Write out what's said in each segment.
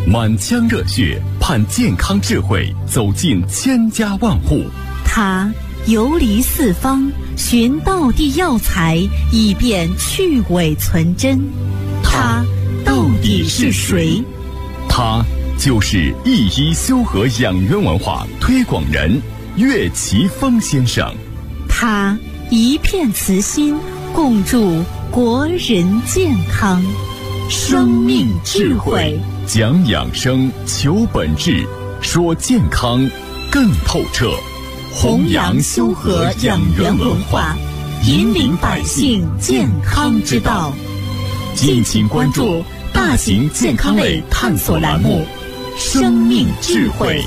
满腔热血盼健康智慧走进千家万户。 他游离四方，寻道地药材，以便去伪存真。他到底是谁？ 他就是一一修和养元文化推广人岳奇峰先生。 他一片慈心，共筑国人健康。生命智慧， 讲养生，求本质，说健康更透彻。 弘扬修和养元文化，引领百姓健康之道。敬请关注大型健康类探索栏目《生命智慧》。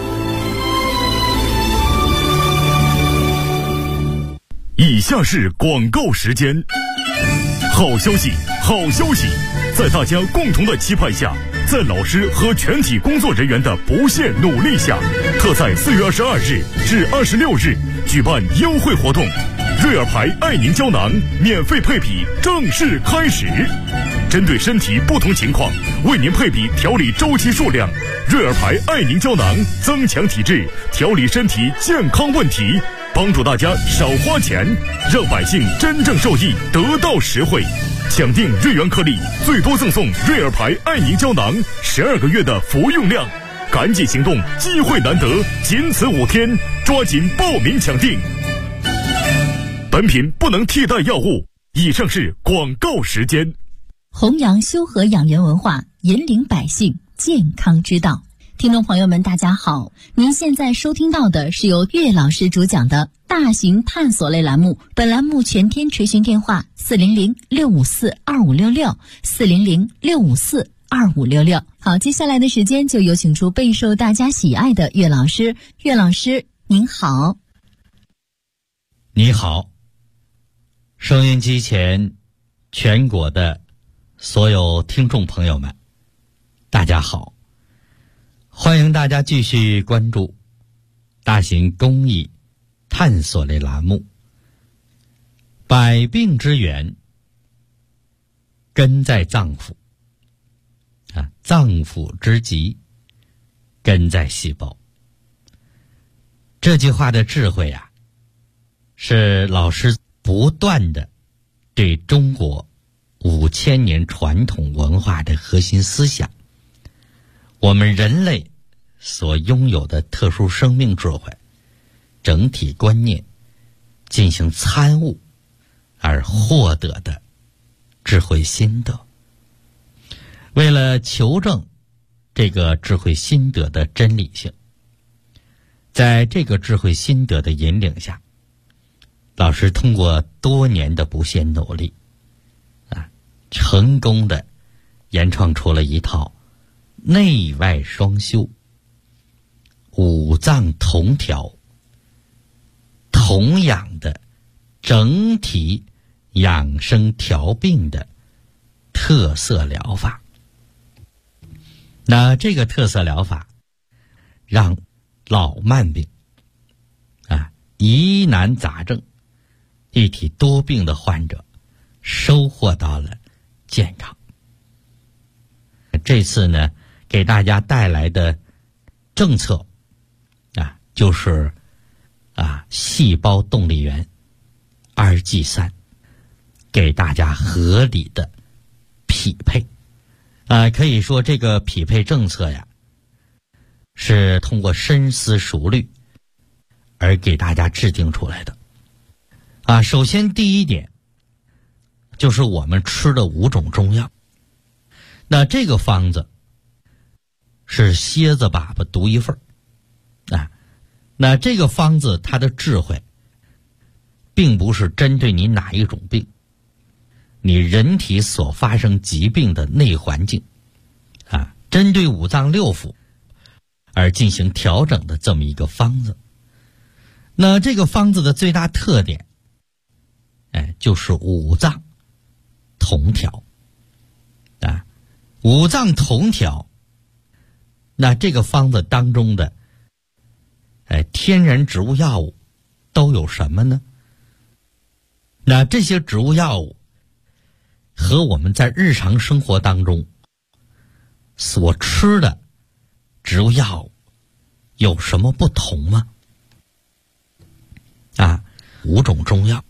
以下是广告时间。好消息，好消息！在大家共同的期盼下，在老师和全体工作人员的不懈努力下，特在4月22日至26日举办优惠活动，瑞尔牌爱宁胶囊免费配比正式开始。针对身体不同情况，为您配比调理周期数量。瑞尔牌爱宁胶囊增强体质，调理身体健康问题，帮助大家少花钱，让百姓真正受益，得到实惠。抢订瑞元颗粒，最多赠送瑞尔牌爱宁胶囊12个月的服用量。赶紧行动，机会难得，仅此5天，抓紧报名抢订。本品不能替代药物。以上是广告时间。 弘扬修和养元文化，引领百姓健康之道。听众朋友们大家好，您现在收听到的是由岳老师主讲的大型探索类栏目，本栏目全天垂询电话400-654-2566 400-654-2566。好，接下来的时间就有请出备受大家喜爱的岳老师。岳老师您好。 你好，收音机前全国的所有听众朋友们大家好，欢迎大家继续关注大型公益探索类栏目百病之源根在脏腑脏腑之疾根在细胞。这句话的智慧是老师不断的对中国5000年传统文化的核心思想，我们人类所拥有的特殊生命智慧整体观念进行参悟而获得的智慧心得。为了求证这个智慧心得的真理性，在这个智慧心得的引领下，老师通过多年的不懈努力成功的研创出了一套内外双修、五脏同调、同养的整体养生调病的特色疗法。那这个特色疗法让老慢病疑难杂症一体多病的患者收获到了健康。这次呢，给大家带来的政策就是细胞动力源2G3，给大家合理的匹配。可以说这个匹配政策是通过深思熟虑而给大家制定出来的。首先第一点就是我们吃的5种中药。那这个方子是蝎子粑粑独一份那这个方子它的智慧并不是针对你哪一种病，你人体所发生疾病的内环境针对五脏六腑而进行调整的这么一个方子。那这个方子的最大特点就是五脏同调五脏同调。那这个方子当中的天然植物药物都有什么呢？那这些植物药物和我们在日常生活当中所吃的植物药物有什么不同吗？啊，5种中药，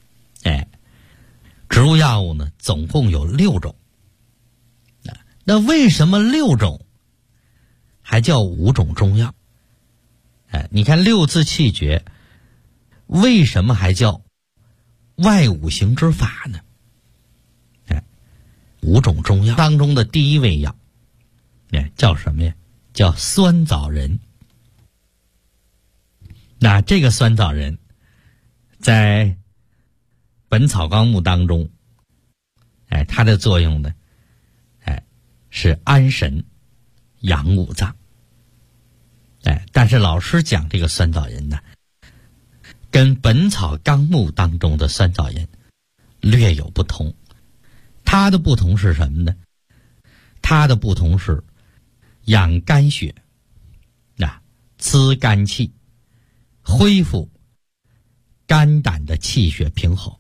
植物药物呢总共有6种。那为什么6种还叫5种中药？你看6字气诀，为什么还叫外五行之法呢？5种中药当中的第一味药，叫什么呀？叫酸枣仁。那这个酸枣仁在《本草纲目》当中，它的作用呢，是安神养五脏。但是老师讲这个酸枣仁呢，跟《本草纲目》当中的酸枣仁略有不同。它的不同是什么呢？它的不同是养肝血，滋肝气，恢复肝胆的气血平衡，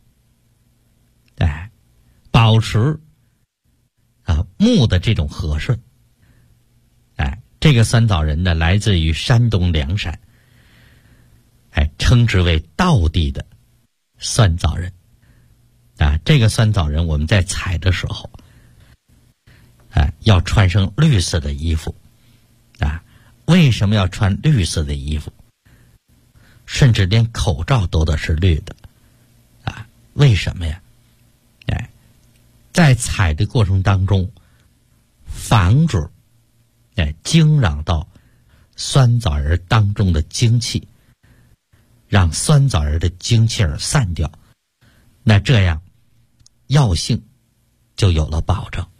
保持木的这种和顺。这个酸枣仁呢，来自于山东梁山，称之为道地的酸枣仁。这个酸枣仁我们在采的时候，要穿上绿色的衣服。为什么要穿绿色的衣服？甚至连口罩都得是绿的。为什么呀？在采的过程当中，防止惊扰到酸枣仁当中的精气，让酸枣仁的精气儿散掉，那这样药性就有了保证。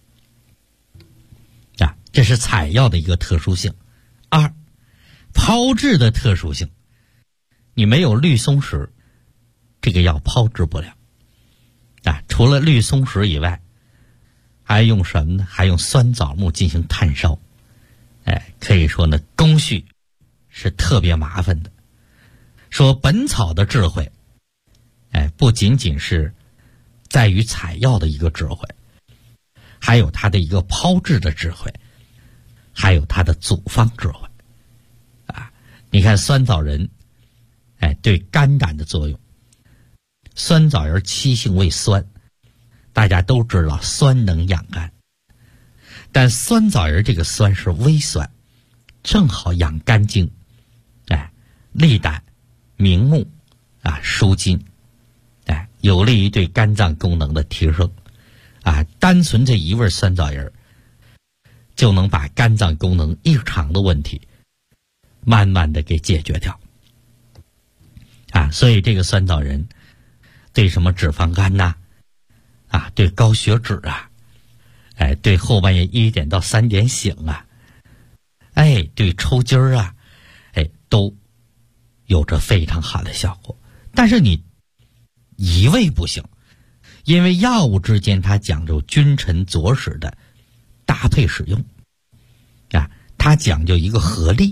这是采药的一个特殊性。2，炮制的特殊性。你没有绿松石，这个药炮制不了。除了绿松石以外，还用什么呢？还用酸枣木进行炭烧。可以说呢，工序是特别麻烦的。说本草的智慧，不仅仅是在于采药的一个智慧，还有它的一个炮制的智慧，还有它的组方智慧。你看酸枣仁，对肝胆的作用。酸枣仁七性为酸，大家都知道酸能养肝，但酸枣仁这个酸是微酸，正好养肝经，利胆明目，舒筋，有利于对肝脏功能的提升。单纯这一味酸枣仁就能把肝脏功能异常的问题慢慢的给解决掉。所以这个酸枣仁对什么脂肪肝呐，对高血脂对后半夜1点到3点醒对抽筋儿都有着非常好的效果。但是你一味不行，因为药物之间它讲究君臣佐使的搭配使用，它讲究一个合力。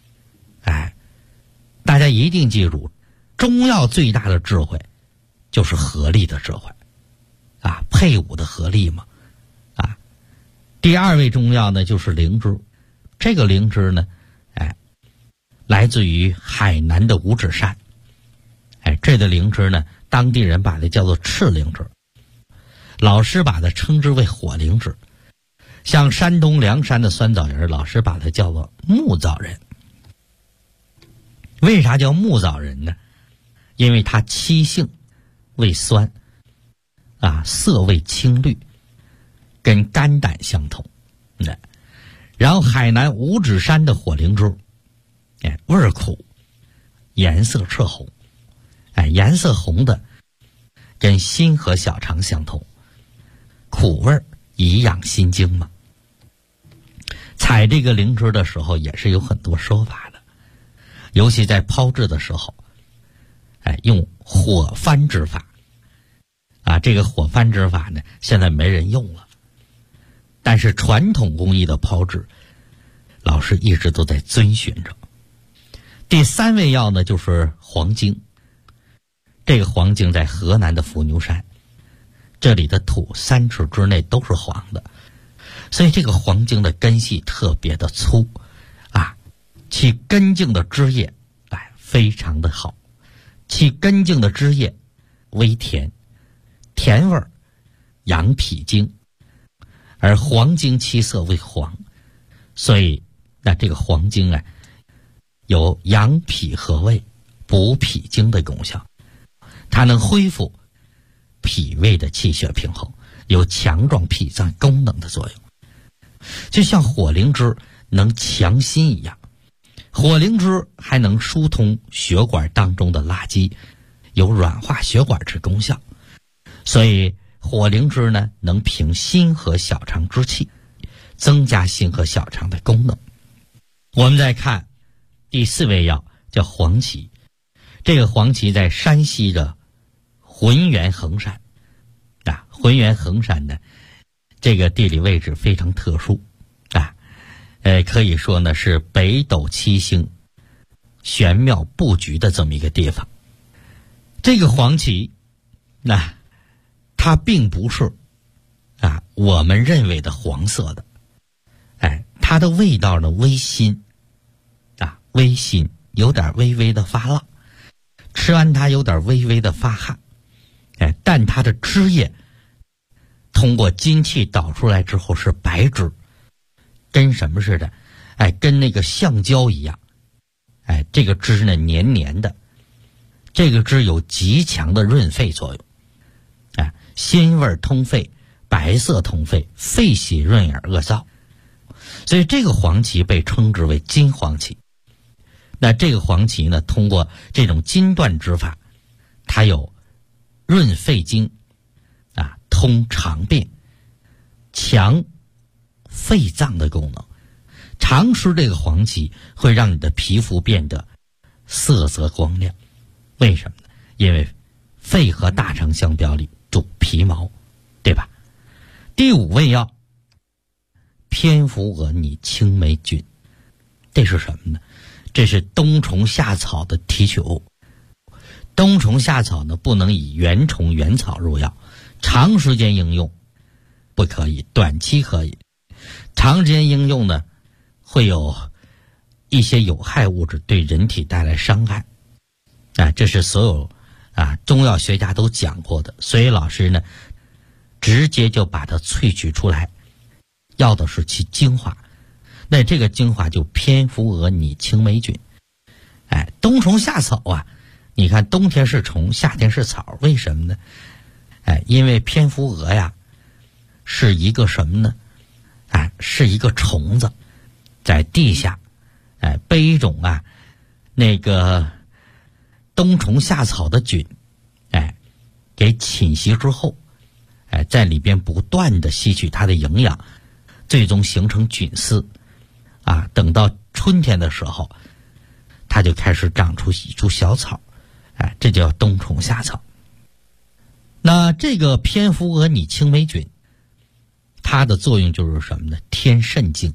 大家一定记住，中药最大的智慧就是合力的智慧，配伍的合力嘛。第2味中药呢就是灵芝。这个灵芝呢，来自于海南的五指山。这个灵芝呢，当地人把它叫做赤灵芝，老师把它称之为火灵芝。像山东梁山的酸枣仁，老师把它叫做木枣仁。为啥叫木枣仁呢？因为它七性为酸，色味青绿，跟肝胆相同。然后海南五指山的火灵芝，味儿苦，颜色赤红，颜色红的跟心和小肠相同，苦味儿以养心经嘛。采这个灵芝的时候也是有很多说法的，尤其在炮制的时候，用火翻制法。这个火翻制法呢，现在没人用了。但是传统工艺的炮制，老师一直都在遵循着。第3味药呢，就是黄精。这个黄精在河南的伏牛山，这里的土3尺之内都是黄的。 所以这个黄精的根系特别的粗啊，其根茎的枝叶非常的好，其根茎的枝叶微甜，甜味儿养脾经，而黄精其色为黄，所以这个黄精有养脾和胃、补脾经的功效，它能恢复脾胃的气血平衡，有强壮脾脏功能的作用，就像火灵芝能强心一样。火灵芝还能疏通血管当中的垃圾，有软化血管之功效，所以火灵芝呢能平心和小肠之气，增加心和小肠的功能。我们再看第4味药叫黄芪，这个黄芪在山西的浑源衡山浑源衡山呢，这个地理位置非常特殊可以说呢是北斗七星玄妙布局的这么一个地方。这个黄芪它并不是我们认为的黄色的，它的味道呢微辛微辛，有点微微的发辣，吃完它有点微微的发汗，但它的汁液通过津气导出来之后是白汁，跟什么似的？跟那个橡胶一样。这个汁呢黏黏的，这个汁有极强的润肺作用。鲜味通肺，白色通肺，肺喜润耳恶燥。所以这个黄芪被称之为金黄芪。那这个黄芪呢，通过这种金断之法，它有润肺经通肠病、强肺脏的功能。常吃这个黄芪会让你的皮肤变得色泽光亮，为什么呢？因为肺和大肠相表里主皮毛，对吧？第5味药偏服鹅拟青霉菌，这是什么呢？这是冬虫夏草的提取物。冬虫夏草呢不能以原虫原草入药，长时间应用不可以，短期可以。长时间应用呢会有一些有害物质对人体带来伤害，这是所有中药学家都讲过的，所以老师呢直接就把它萃取出来，要的是其精华。那这个精华就偏服鹅拟青霉菌。冬虫夏草你看冬天是虫，夏天是草，为什么呢？因为偏服鹅是一个什么呢？是一个虫子，在地下被一种那个冬虫夏草的菌给侵袭之后，在里边不断的吸取它的营养，最终形成菌丝等到春天的时候，它就开始长出一株小草，这叫冬虫夏草。那这个偏服鹅拟青霉菌，它的作用就是什么呢？添肾精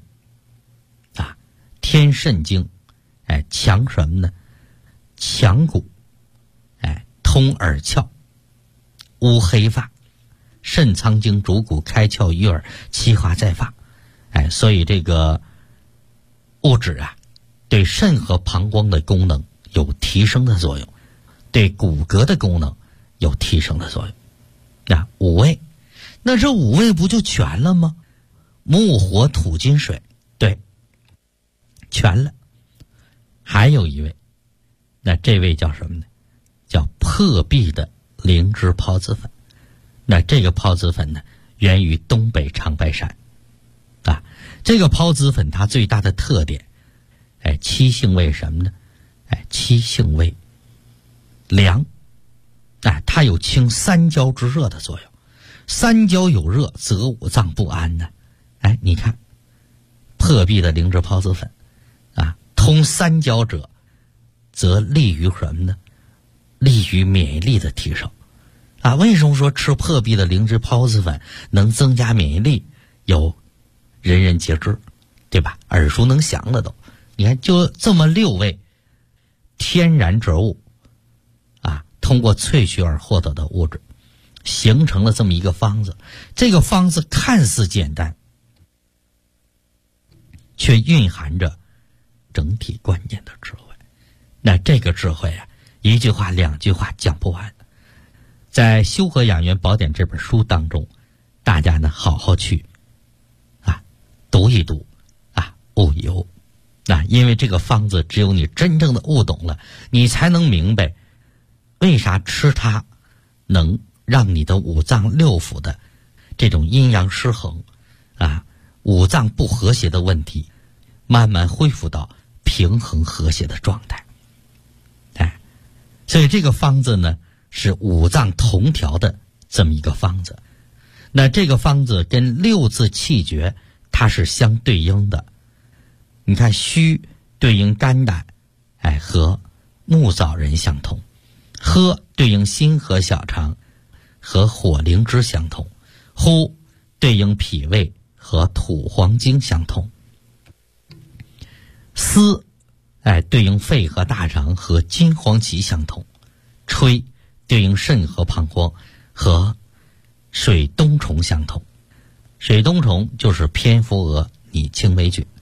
添肾精，强什么呢？强骨，通耳窍，乌黑发，肾藏精主骨，开窍于耳，气化在发。所以这个物质对肾和膀胱的功能有提升的作用，对骨骼的功能有提升的作用。5味，那这5味不就全了吗？木火土金水，对，全了。还有一味，那这味叫什么呢？叫破壁的灵芝孢子粉。那这个孢子粉呢，源于东北长白山这个孢子粉它最大的特点七性味什么呢？七性味凉，它有清三焦之热的作用。三焦有热则五脏不安呢。你看破壁的灵芝孢子粉通三焦者则利于什么呢？利于免疫力的提升为什么说吃破壁的灵芝孢子粉能增加免疫力？有人人皆知，对吧？耳熟能详的都。你看就这么6味天然植物通过萃取而获得的物质，形成了这么一个方子。这个方子看似简单， 却蕴含着整体观念的智慧。那这个智慧啊，一句话两句话讲不完。在《修和养元宝典》这本书当中，大家呢好好去读一读悟一悟。因为这个方子只有你真正的悟懂了，你才能明白为啥吃它能让你的五脏六腑的这种阴阳失衡五脏不和谐的问题慢慢恢复到平衡和谐的状态。所以这个方子呢是五脏同调的这么一个方子。那这个方子跟六字气诀它是相对应的。你看虚对应肝胆和木枣仁相同，喝对应心和小肠和火灵芝相同，呼对应脾胃和土黄精相同，思对应肺和大肠和金黄芪相同，吹对应肾和膀胱和水冬虫相同。水冬虫就是蝙蝠蛾拟青霉菌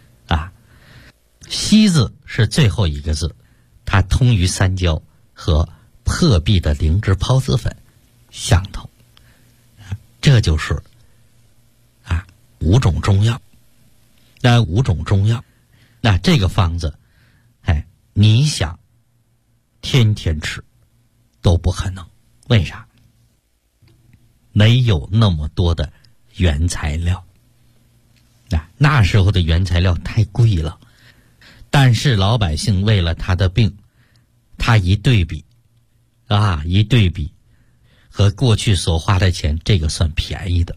西字是最后一个字，它通于三焦和破壁的灵芝孢子粉相同。这就是五种中药。那五种中药，那这个方子你想天天吃都不可能。为啥？没有那么多的原材料。那时候的原材料太贵了，但是老百姓为了他的病，他一对比和过去所花的钱，这个算便宜的。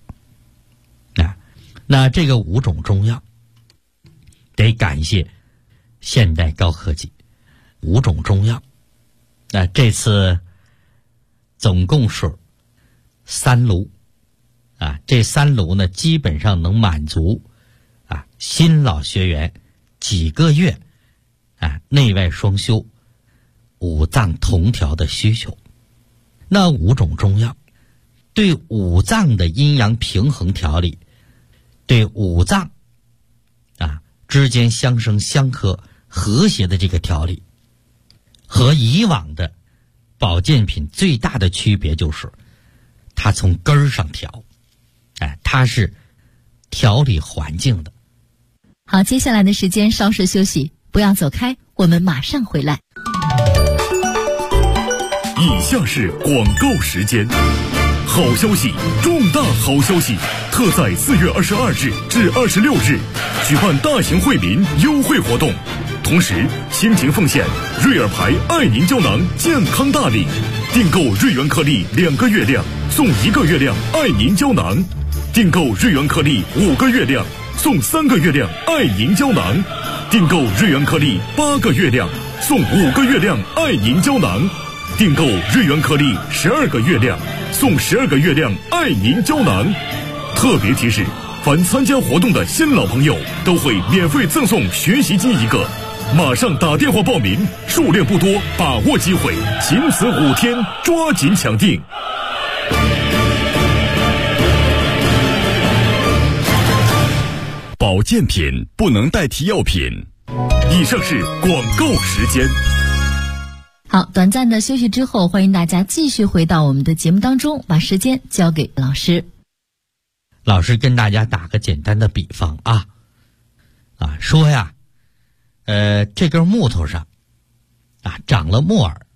那这个五种中药得感谢现代高科技。五种中药这次总共是3炉这3炉呢基本上能满足新老学员几个月内外双修五脏同调的需求。那五种中药对五脏的阴阳平衡调理，对五脏之间相生相克和谐的这个调理，和以往的保健品最大的区别就是它从根儿上调，它是调理环境的。 好，接下来的时间稍事休息，不要走开，我们马上回来。 以下是广告时间。好消息，重大好消息！特在4月22日至26日举办大型惠民优惠活动，同时倾情奉献瑞尔牌爱凝胶囊健康大礼，订购瑞元颗粒2个月量送1个月量爱凝胶囊，订购瑞元颗粒5个月量送3个月亮爱凝胶囊，订购瑞元颗粒8个月亮送5个月亮爱凝胶囊，订购瑞元颗粒12个月亮送12个月亮爱凝胶囊。特别提示，凡参加活动的新老朋友都会免费赠送学习机1个，马上打电话报名，数量不多，把握机会，仅此5天，抓紧抢订。 保健品不能代替药品。 以上是广告时间。 好，短暂的休息之后，欢迎大家继续回到我们的节目当中，把时间交给老师。 老师跟大家打个简单的比方说呀，这根木头上长了木耳，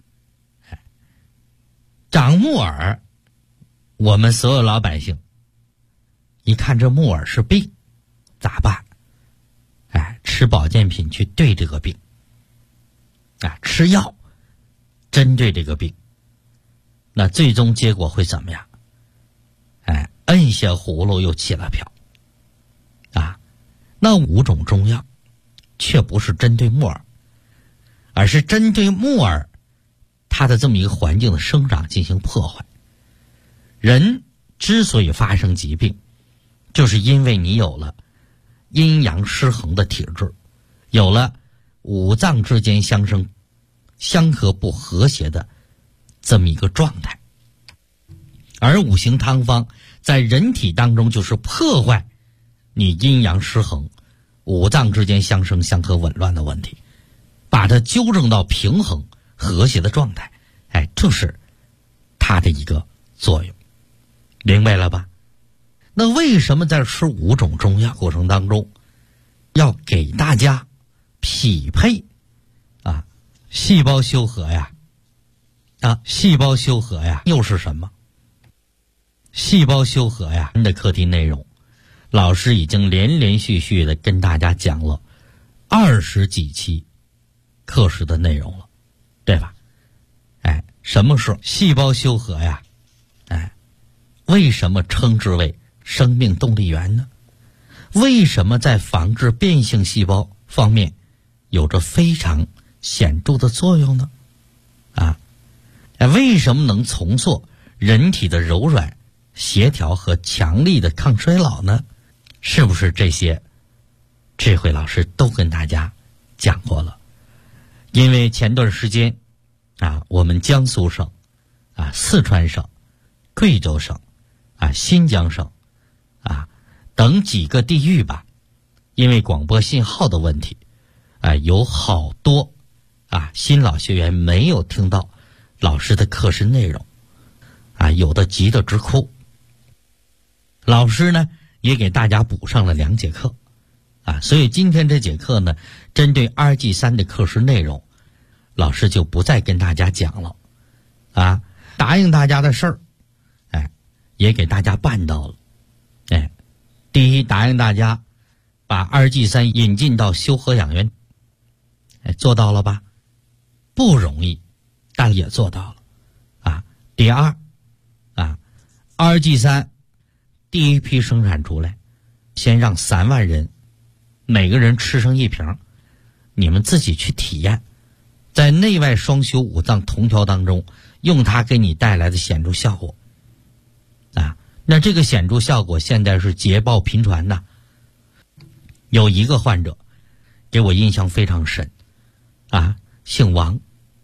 长木耳，我们所有老百姓一看这木耳是病，咋办？吃保健品去对这个病，吃药针对这个病，那最终结果会怎么样？摁下葫芦又起了瓢。那5种中药却不是针对木耳，而是针对木耳它的这么一个环境的生长进行破坏。人之所以发生疾病，就是因为你有了阴阳失衡的体质，有了五脏之间相生相克不和谐的这么一个状态。而五行汤方在人体当中就是破坏你阴阳失衡、 五脏之间相生相克紊乱的问题，把它纠正到平衡和谐的状态。这是它的一个作用，明白了吧？那为什么在吃5种中药过程当中要给大家匹配细胞修和呀？细胞修和呀又是什么？细胞修和呀的课题内容，老师已经连续的跟大家讲了20几期课时的内容了，对吧？什么是细胞修和呀？为什么称之为生命动力源呢？为什么在防治变性细胞方面有着非常显著的作用呢？为什么能重塑人体的柔软、协调和强力的抗衰老呢？是不是这些这回老师都跟大家讲过了？因为前段时间我们江苏省四川省、贵州省新疆省等几个地域吧，因为广播信号的问题有好多新老学员没有听到老师的课时内容有的急得直哭。老师呢也给大家补上了2节课所以今天这节课呢，针对2G3的课时内容，老师就不再跟大家讲了答应大家的事儿也给大家办到了。第一，答应大家把2G3引进到修和养元，做到了吧？不容易，但也做到了第二2G3第一批生产出来，先让3万人每个人吃上1瓶，你们自己去体验，在内外双修五脏同调当中用它给你带来的显著效果那这个显著效果现在是捷报频传的。有一个患者给我印象非常深姓王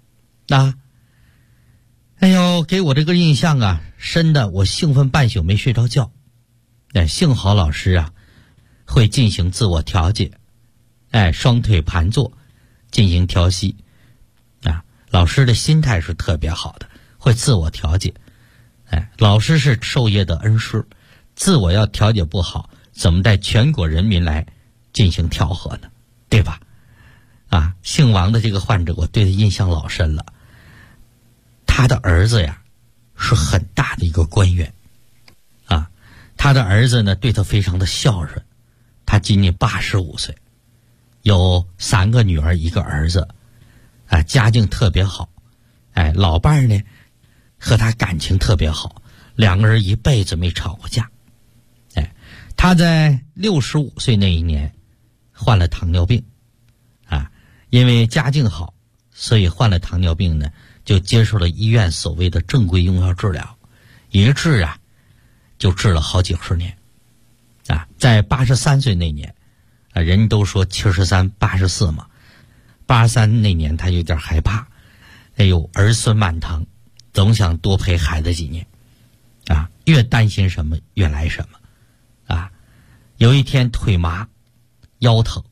给我这个印象深的我兴奋半宿没睡着觉。幸好老师会进行自我调节，双腿盘坐进行调息老师的心态是特别好的，会自我调节。老师是授业的恩师，自我要调节不好，怎么带全国人民来进行调和呢？对吧？姓王的这个患者，我对他印象老深了。他的儿子是很大的一个官员他的儿子呢对他非常的孝顺。他今年85岁，有3个女儿1个儿子家境特别好。老伴儿呢和他感情特别好，2个人一辈子没吵过架。他在65岁那一年患了糖尿病因为家境好，所以患了糖尿病呢就接受了医院所谓的正规用药治疗，一治就治了好几十年在83岁那年人都说73、84嘛，83那年他有点害怕，儿孙满堂，总想多陪孩子几年越担心什么越来什么有一天腿麻腰疼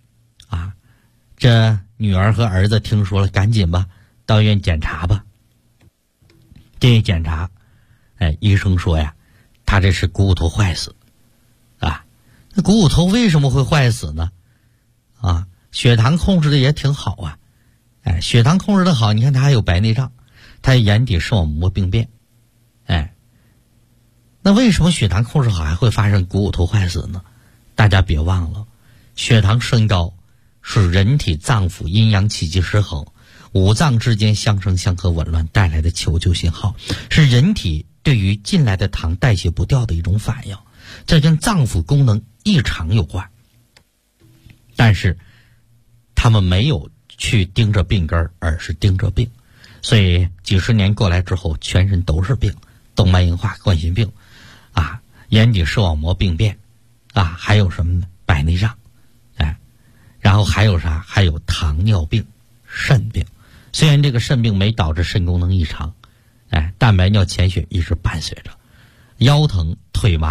这女儿和儿子听说了，赶紧吧到医院检查吧。这一检查医生说他这是股骨头坏死那股骨头为什么会坏死呢血糖控制的也挺好血糖控制的好，你看他还有白内障，他有眼底视网膜病变那为什么血糖控制好还会发生股骨头坏死呢？大家别忘了，血糖升高是人体脏腑阴阳气机失衡，五脏之间相生相克紊乱带来的求救信号，是人体对于进来的糖代谢不掉的一种反应，这跟脏腑功能异常有关。但是他们没有去盯着病根，而是盯着病，所以几十年过来之后，全身都是病，动脉硬化、冠心病眼底视网膜病变还有什么呢？白内障然后还有啥？还有糖尿病、肾病。虽然这个肾病没导致肾功能异常蛋白尿、潜血一直伴随着。腰疼、腿麻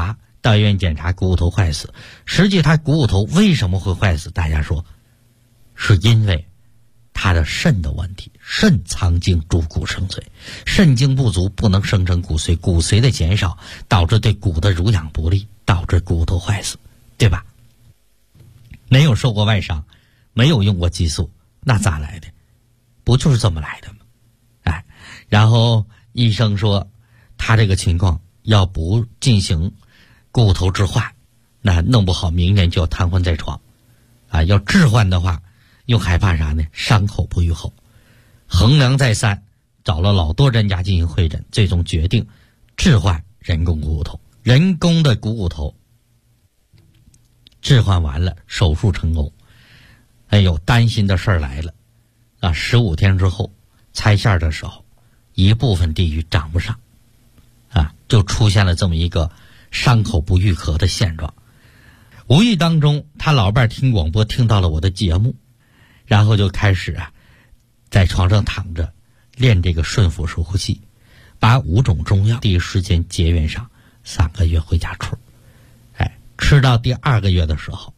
到医院检查股骨头坏死。实际他股骨头为什么会坏死？大家说是因为他的肾的问题，肾藏精主骨生髓，肾精不足不能生成骨髓，骨髓的减少导致对骨的濡养不利，导致骨头坏死，对吧？没有受过外伤，没有用过激素，那咋来的？不就是这么来的吗？哎，然后医生说他这个情况要不进行骨头置换，那弄不好明年就要瘫痪在床啊！要置换的话，又害怕啥呢？伤口不愈后。衡量再三，找了老多专家进行会诊，最终决定置换人工股骨头。人工的股骨头置换完了，手术成功。哎呦，担心的事儿来了啊！15天之后拆线的时候，一部分地域长不上啊，就出现了这么一个伤口不愈合的现状。无意当中，他老伴听广播听到了我的节目，然后就开始在床上躺着练这个顺腹式呼吸，把5种中药第一时间结缘上，3个月回家吃。哎，吃到第2个月的时候，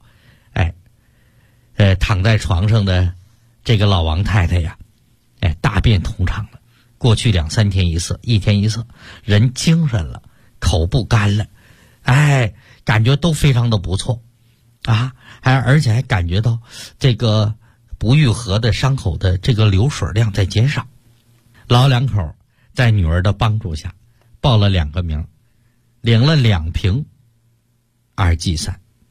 躺在床上的这个老王太太呀，大便通畅了。过去2、3天一次，1天一次，人精神了，口不干了，感觉都非常的不错啊，而且还感觉到这个不愈合的伤口的这个流水量在减少。老两口在女儿的帮助下报了2个名，领了2瓶2G3。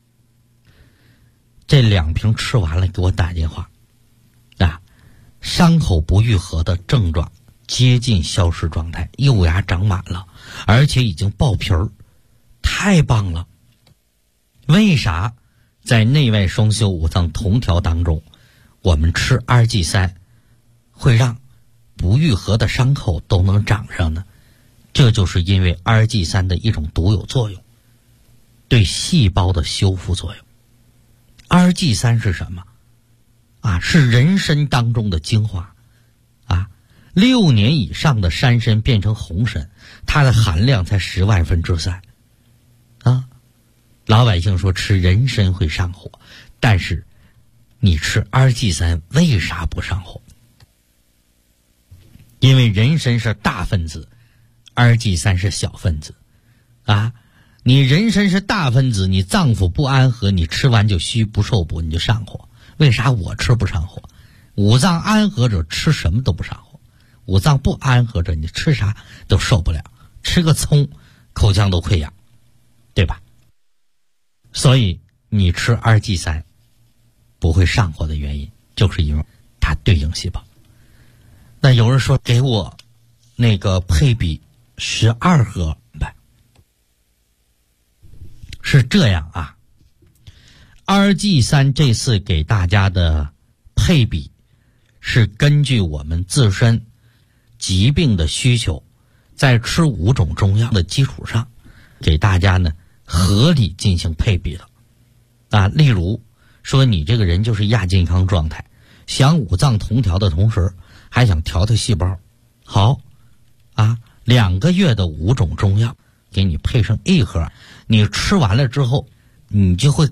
这2瓶吃完了给我打电话啊，伤口不愈合的症状接近消失状态，幼芽长满了，而且已经爆皮儿，太棒了。为啥在内外双修5脏同调当中，我们吃2G3会让不愈合的伤口都能长上呢？这就是因为2G3的一种独有作用，对细胞的修复作用。2G3是什么啊？是人参当中的精华啊！6年以上的山参变成红参，它的含量才10万分之3啊！老百姓说吃人参会上火，但是你吃2G3为啥不上火？因为人参是大分子，2G3是小分子啊！你人参是大分子，你脏腑不安和，你吃完就虚不受补，你就上火。为啥我吃不上火？五脏安和者吃什么都不上火，五脏不安和者你吃啥都受不了，吃个葱口腔都溃疡，对吧？所以你吃2G3不会上火的原因，就是因为它对应细胞。那有人说给我那个配比12盒呗，是这样啊。2G3这次给大家的配比是根据我们自身疾病的需求，在吃5种中药的基础上，给大家呢合理进行配比的啊。例如说你这个人就是亚健康状态，想5脏同调的同时还想调细胞，好啊，2个月的5种中药给你配上1盒，你吃完了之后，你就会